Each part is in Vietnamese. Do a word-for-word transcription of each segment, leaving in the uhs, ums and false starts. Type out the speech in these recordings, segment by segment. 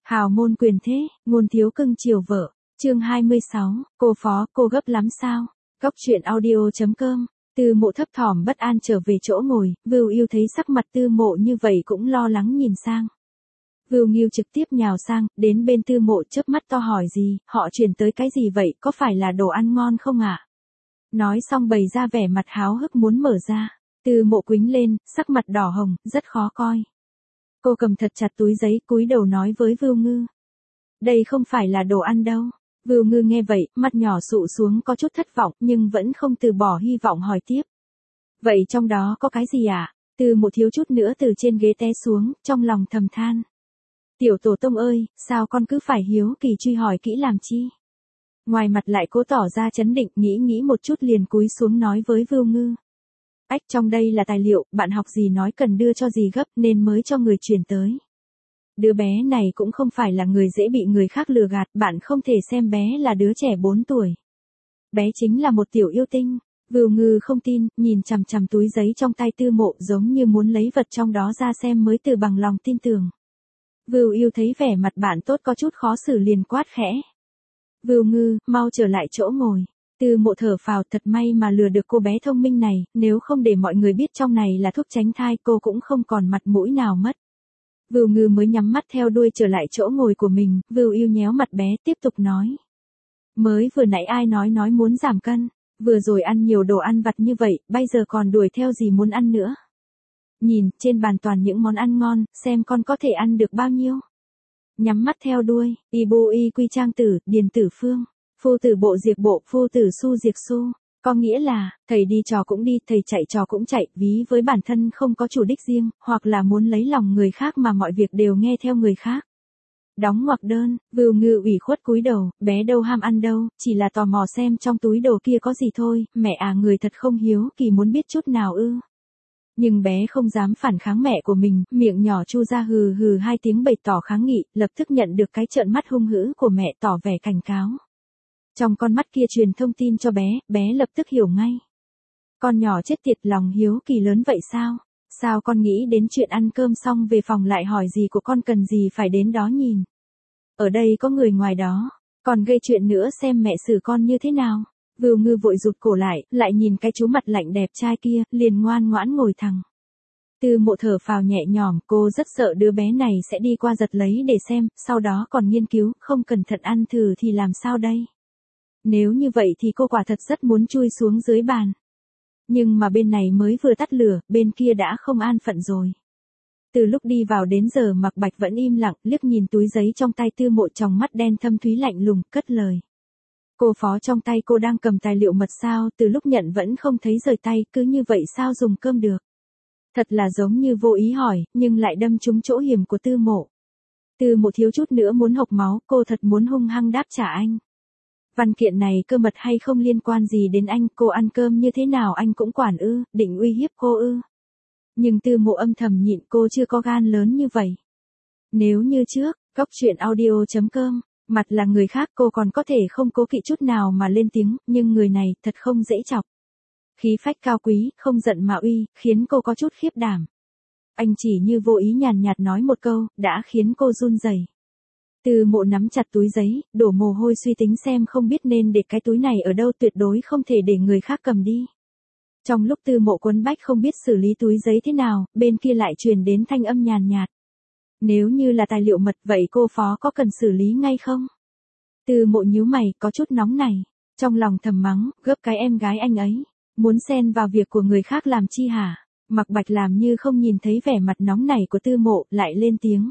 Hào môn quyền thế, ngôn thiếu cưng chiều vợ. Chương hai mươi sáu, cô phó, cô gấp lắm sao? Góc truyện audio.com. Tư Mộ thấp thỏm bất an trở về chỗ ngồi, Vưu Yêu thấy sắc mặt Tư Mộ như vậy cũng lo lắng nhìn sang. Vưu Nghiêu trực tiếp nhào sang, đến bên Tư Mộ chớp mắt to hỏi gì, họ chuyển tới cái gì vậy, có phải là đồ ăn ngon không ạ? À? Nói xong bày ra vẻ mặt háo hức muốn mở ra. Tư Mộ quĩnh lên, sắc mặt đỏ hồng, rất khó coi. Cô cầm thật chặt túi giấy, cúi đầu nói với Vưu Ngư. Đây không phải là đồ ăn đâu. Vưu Ngư nghe vậy, mắt nhỏ sụ xuống có chút thất vọng, nhưng vẫn không từ bỏ hy vọng hỏi tiếp. Vậy trong đó có cái gì ạ? À? Tư Mộ thiếu chút nữa từ trên ghế té xuống, trong lòng thầm than. Tiểu tổ tông ơi, sao con cứ phải hiếu kỳ truy hỏi kỹ làm chi? Ngoài mặt lại cố tỏ ra chấn định, nghĩ nghĩ một chút liền cúi xuống nói với Vưu Ngư. Ách, trong đây là tài liệu, bạn học gì nói cần đưa cho gì gấp nên mới cho người chuyển tới. Đứa bé này cũng không phải là người dễ bị người khác lừa gạt, bạn không thể xem bé là đứa trẻ bốn tuổi. Bé chính là một tiểu yêu tinh. Vưu Ngư không tin, nhìn chằm chằm túi giấy trong tay Tư Mộ giống như muốn lấy vật trong đó ra xem mới từ bằng lòng tin tưởng. Vưu Yêu thấy vẻ mặt bạn tốt có chút khó xử liền quát khẽ. Vưu Ngư, mau trở lại chỗ ngồi. Tư Mộ thở phào, thật may mà lừa được cô bé thông minh này, nếu không để mọi người biết trong này là thuốc tránh thai cô cũng không còn mặt mũi nào mất. Vưu Ngư mới nhắm mắt theo đuôi trở lại chỗ ngồi của mình, Vưu Yêu nhéo mặt bé tiếp tục nói. Mới vừa nãy ai nói nói muốn giảm cân, vừa rồi ăn nhiều đồ ăn vặt như vậy, bây giờ còn đuổi theo gì muốn ăn nữa. Nhìn, trên bàn toàn những món ăn ngon, xem con có thể ăn được bao nhiêu. Nhắm mắt theo đuôi, y bu y quy trang tử, điền tử phương, phu tử bộ diệt bộ, phu tử su diệt su. Có nghĩa là, thầy đi trò cũng đi, thầy chạy trò cũng chạy, ví với bản thân không có chủ đích riêng, hoặc là muốn lấy lòng người khác mà mọi việc đều nghe theo người khác. Đóng ngoặc đơn, Vưu Ngư ủy khuất cúi đầu, bé đâu ham ăn đâu, chỉ là tò mò xem trong túi đồ kia có gì thôi, mẹ à người thật không hiếu kỳ muốn biết chút nào ư. Nhưng bé không dám phản kháng mẹ của mình, miệng nhỏ chu ra hừ hừ hai tiếng bày tỏ kháng nghị, lập tức nhận được cái trợn mắt hung hữ của mẹ tỏ vẻ cảnh cáo. Trong con mắt kia truyền thông tin cho bé, bé lập tức hiểu ngay. Con nhỏ chết tiệt lòng hiếu kỳ lớn vậy sao? Sao con nghĩ đến chuyện ăn cơm xong về phòng lại hỏi gì của con cần gì phải đến đó nhìn? Ở đây có người ngoài đó, còn gây chuyện nữa xem mẹ xử con như thế nào? Vưu Ngư vội rụt cổ lại, lại nhìn cái chú mặt lạnh đẹp trai kia, liền ngoan ngoãn ngồi thẳng. Tư Mộ thở phào nhẹ nhõm, cô rất sợ đứa bé này sẽ đi qua giật lấy để xem, sau đó còn nghiên cứu, không cẩn thận ăn thử thì làm sao đây? Nếu như vậy thì cô quả thật rất muốn chui xuống dưới bàn. Nhưng mà bên này mới vừa tắt lửa, bên kia đã không an phận rồi. Từ lúc đi vào đến giờ Mạc Bạch vẫn im lặng, liếc nhìn túi giấy trong tay Tư Mộ trong mắt đen thâm thúy lạnh lùng, cất lời. Cô phó trong tay cô đang cầm tài liệu mật sao, từ lúc nhận vẫn không thấy rời tay, cứ như vậy sao dùng cơm được. Thật là giống như vô ý hỏi, nhưng lại đâm trúng chỗ hiểm của Tư Mộ. Tư Mộ thiếu chút nữa muốn hộc máu, cô thật muốn hung hăng đáp trả anh. Văn kiện này cơ mật hay không liên quan gì đến anh, cô ăn cơm như thế nào anh cũng quản ư, định uy hiếp cô ư. Nhưng Tư Mộ âm thầm nhịn, cô chưa có gan lớn như vậy. Nếu như trước, góc truyện audio.com, mặt là người khác cô còn có thể không cố kỵ chút nào mà lên tiếng, nhưng người này thật không dễ chọc. Khí phách cao quý, không giận mà uy, khiến cô có chút khiếp đảm. Anh chỉ như vô ý nhàn nhạt nói một câu, đã khiến cô run rẩy. Tư Mộ nắm chặt túi giấy, đổ mồ hôi suy tính xem không biết nên để cái túi này ở đâu, tuyệt đối không thể để người khác cầm đi. Trong lúc Tư Mộ quấn bách không biết xử lý túi giấy thế nào, bên kia lại truyền đến thanh âm nhàn nhạt. Nếu như là tài liệu mật vậy cô phó có cần xử lý ngay không? Tư Mộ nhíu mày, có chút nóng này. Trong lòng thầm mắng, gấp cái em gái anh ấy. Muốn xen vào việc của người khác làm chi hả? Mạc Bạch làm như không nhìn thấy vẻ mặt nóng này của Tư Mộ, lại lên tiếng.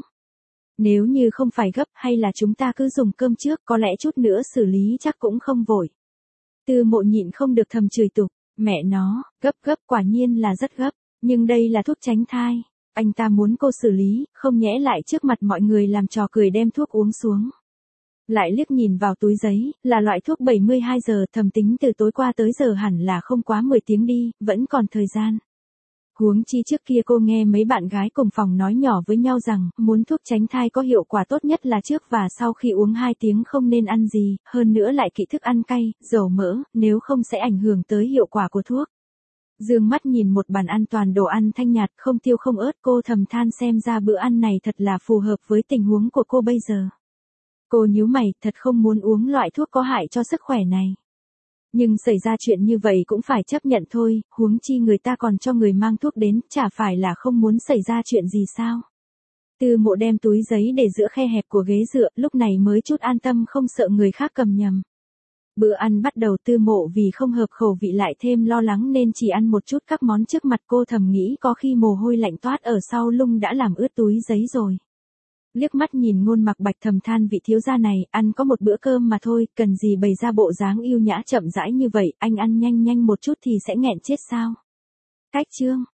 Nếu như không phải gấp hay là chúng ta cứ dùng cơm trước, có lẽ chút nữa xử lý chắc cũng không vội. Tư Mộ nhịn không được thầm chửi tục, mẹ nó, gấp gấp quả nhiên là rất gấp, nhưng đây là thuốc tránh thai. Anh ta muốn cô xử lý, không nhẽ lại trước mặt mọi người làm trò cười đem thuốc uống xuống. Lại liếc nhìn vào túi giấy, là loại thuốc bảy mươi hai giờ, thầm tính từ tối qua tới giờ hẳn là không quá mười tiếng đi, vẫn còn thời gian. Huống chi trước kia cô nghe mấy bạn gái cùng phòng nói nhỏ với nhau rằng, muốn thuốc tránh thai có hiệu quả tốt nhất là trước và sau khi uống hai tiếng không nên ăn gì, hơn nữa lại kỵ thức ăn cay, dầu mỡ, nếu không sẽ ảnh hưởng tới hiệu quả của thuốc. Dương mắt nhìn một bàn ăn toàn đồ ăn thanh nhạt không tiêu không ớt, cô thầm than xem ra bữa ăn này thật là phù hợp với tình huống của cô bây giờ. Cô nhíu mày, thật không muốn uống loại thuốc có hại cho sức khỏe này. Nhưng xảy ra chuyện như vậy cũng phải chấp nhận thôi, huống chi người ta còn cho người mang thuốc đến, chả phải là không muốn xảy ra chuyện gì sao. Tư Mộ đem túi giấy để giữa khe hẹp của ghế dựa, lúc này mới chút an tâm không sợ người khác cầm nhầm. Bữa ăn bắt đầu, Tư Mộ vì không hợp khẩu vị lại thêm lo lắng nên chỉ ăn một chút các món trước mặt, cô thầm nghĩ có khi mồ hôi lạnh toát ở sau lưng đã làm ướt túi giấy rồi. Liếc mắt nhìn Ngôn Mặc Bạch thầm than vị thiếu gia này, ăn có một bữa cơm mà thôi, cần gì bày ra bộ dáng yêu nhã chậm rãi như vậy, anh ăn nhanh nhanh một chút thì sẽ nghẹn chết sao. Cách chương